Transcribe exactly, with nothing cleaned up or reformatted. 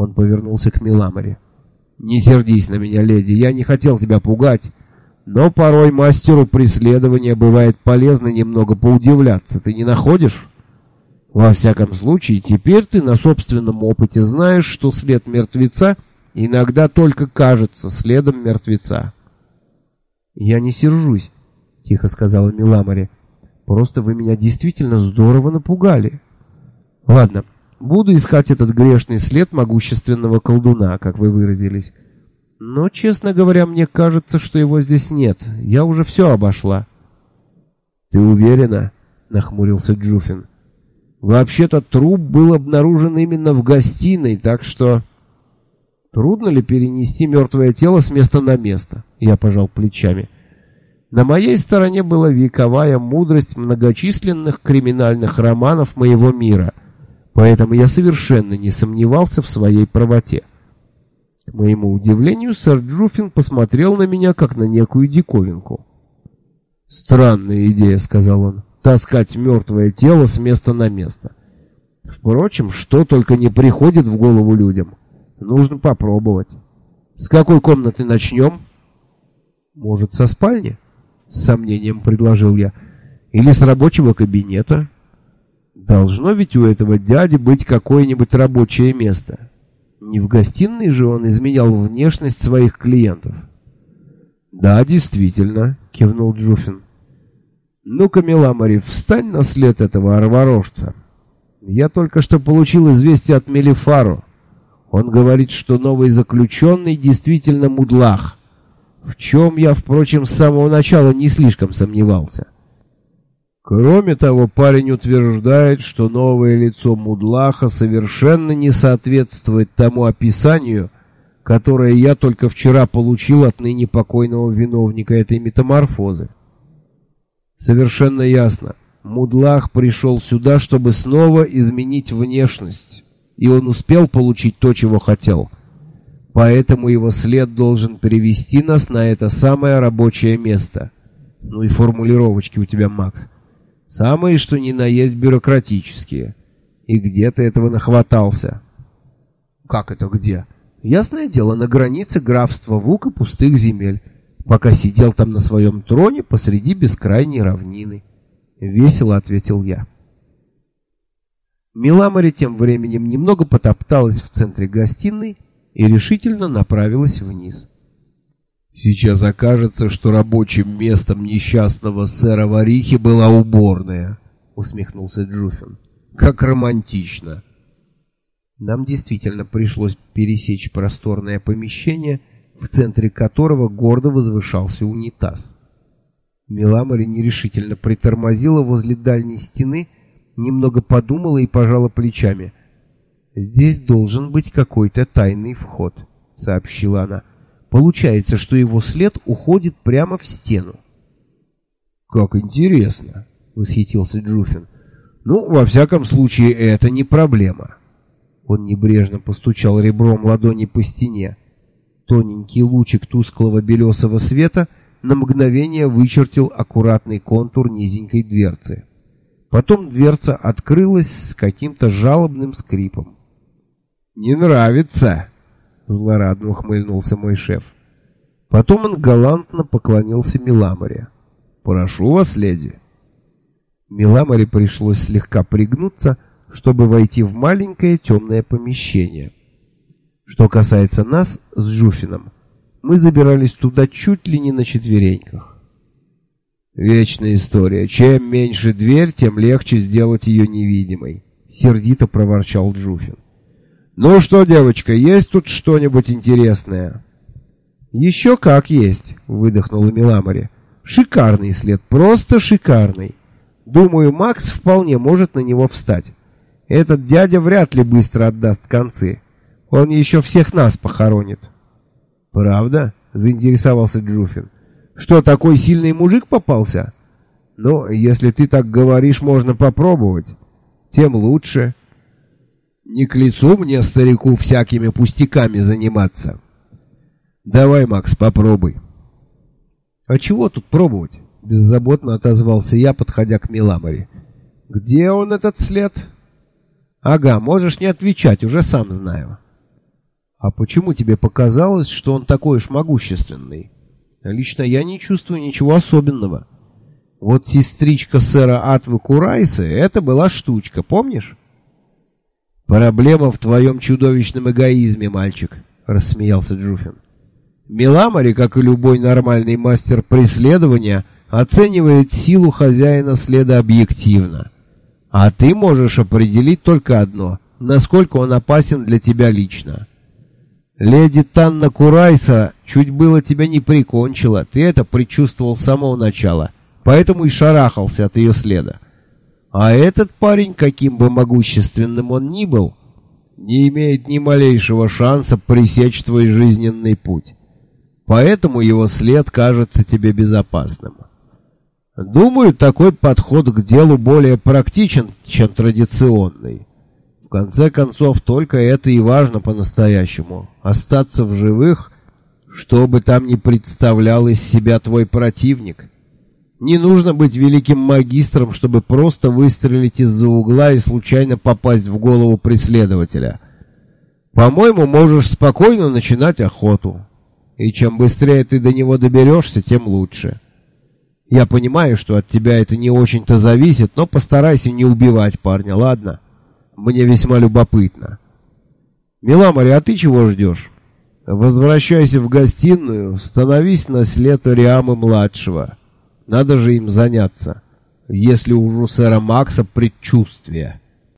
Он повернулся к Миламоре. «Не сердись на меня, леди, я не хотел тебя пугать, но порой мастеру преследования бывает полезно немного поудивляться, ты не находишь? Во всяком случае, теперь ты на собственном опыте знаешь, что след мертвеца иногда только кажется следом мертвеца». «Я не сержусь», — тихо сказала Миламоре. «Просто вы меня действительно здорово напугали. Ладно, буду искать этот грешный след могущественного колдуна, как вы выразились. Но, честно говоря, мне кажется, что его здесь нет. Я уже все обошла». «Ты уверена?» — нахмурился Джуфин. «Вообще-то труп был обнаружен именно в гостиной, так что...» «Трудно ли перенести мертвое тело с места на место?» Я пожал плечами. На моей стороне была вековая мудрость многочисленных криминальных романов моего мира, поэтому я совершенно не сомневался в своей правоте. К моему удивлению, сэр Джуфин посмотрел на меня, как на некую диковинку. «Странная идея», — сказал он, — «таскать мертвое тело с места на место. Впрочем, что только не приходит в голову людям. Нужно попробовать. С какой комнаты начнем?» «Может, со спальни?» — с сомнением предложил я. «Или с рабочего кабинета? Должно ведь у этого дяди быть какое-нибудь рабочее место. Не в гостиной же он изменял внешность своих клиентов». «Да, действительно», — кивнул Джуфин. «Ну-ка, Миламори, встань на след этого арварожца. Я только что получил известие от Мелифаро. Он говорит, что новый заключенный действительно мудлах, в чем я, впрочем, с самого начала не слишком сомневался. Кроме того, парень утверждает, что новое лицо мудлаха совершенно не соответствует тому описанию, которое я только вчера получил от ныне покойного виновника этой метаморфозы. Совершенно ясно, мудлах пришел сюда, чтобы снова изменить внешность, и он успел получить то, чего хотел. Поэтому его след должен перевести нас на это самое рабочее место. Ну и формулировочки у тебя, Макс. Самые, что ни на есть, бюрократические. И где ты этого нахватался?» «Как это где?» «Ясное дело, на границе графства Вук и пустых земель, пока сидел там на своем троне посреди бескрайней равнины». Весело ответил я. Миламори тем временем немного потопталась в центре гостиной и решительно направилась вниз. «Сейчас окажется, что рабочим местом несчастного сэра Варихи была уборная», — усмехнулся Джуфин. «Как романтично». Нам действительно пришлось пересечь просторное помещение, в центре которого гордо возвышался унитаз. Миламори нерешительно притормозила возле дальней стены, немного подумала и пожала плечами. «Здесь должен быть какой-то тайный вход», — сообщила она. «Получается, что его след уходит прямо в стену». «Как интересно», — восхитился Джуфин. «Ну, во всяком случае, это не проблема». Он небрежно постучал ребром ладони по стене. Тоненький лучик тусклого белесого света на мгновение вычертил аккуратный контур низенькой дверцы. Потом дверца открылась с каким-то жалобным скрипом. «Не нравится!» — злорадно ухмыльнулся мой шеф. Потом он галантно поклонился Миламоре. «Прошу вас, леди». Миламоре пришлось слегка пригнуться, чтобы войти в маленькое темное помещение. Что касается нас с Джуфином, мы забирались туда чуть ли не на четвереньках. «Вечная история. Чем меньше дверь, тем легче сделать ее невидимой», — сердито проворчал Джуфин. «Ну что, девочка, есть тут что-нибудь интересное?» «Еще как есть», — выдохнула Миламори. «Шикарный след, просто шикарный. Думаю, Макс вполне может на него встать. Этот дядя вряд ли быстро отдаст концы. Он еще всех нас похоронит». «Правда?» — заинтересовался Джуфин. «Что, такой сильный мужик попался?» «Ну, если ты так говоришь, можно попробовать. Тем лучше. Не к лицу мне, старику, всякими пустяками заниматься. Давай, Макс, попробуй». «А чего тут пробовать?» — беззаботно отозвался я, подходя к Миламори. «Где он, этот след?» «Ага, можешь не отвечать, уже сам знаю». А почему тебе показалось, что он такой уж могущественный? Лично я не чувствую ничего особенного. Вот сестричка сэра Атвы Курайса — это была штучка, помнишь? Проблема в твоем чудовищном эгоизме, мальчик, — рассмеялся Джуфин. Миламари, как и любой нормальный мастер преследования, оценивает силу хозяина следа объективно. А ты можешь определить только одно — насколько он опасен для тебя лично. Леди Танна Курайса чуть было тебя не прикончила, ты это предчувствовал с самого начала, поэтому и шарахался от ее следа. А этот парень, каким бы могущественным он ни был, не имеет ни малейшего шанса пресечь твой жизненный путь. Поэтому его след кажется тебе безопасным. Думаю, такой подход к делу более практичен, чем традиционный. В конце концов, только это и важно по-настоящему — остаться в живых, что бы там ни представлял из себя твой противник. Не нужно быть великим магистром, чтобы просто выстрелить из-за угла и случайно попасть в голову преследователя. По-моему, можешь спокойно начинать охоту. И чем быстрее ты до него доберешься, тем лучше. Я понимаю, что от тебя это не очень-то зависит, но постарайся не убивать парня, ладно? Мне весьма любопытно. Миламари, а ты чего ждешь? Возвращайся в гостиную, становись на след Риамы-младшего. Надо же им заняться, если уж у сэра Макса предчувствие.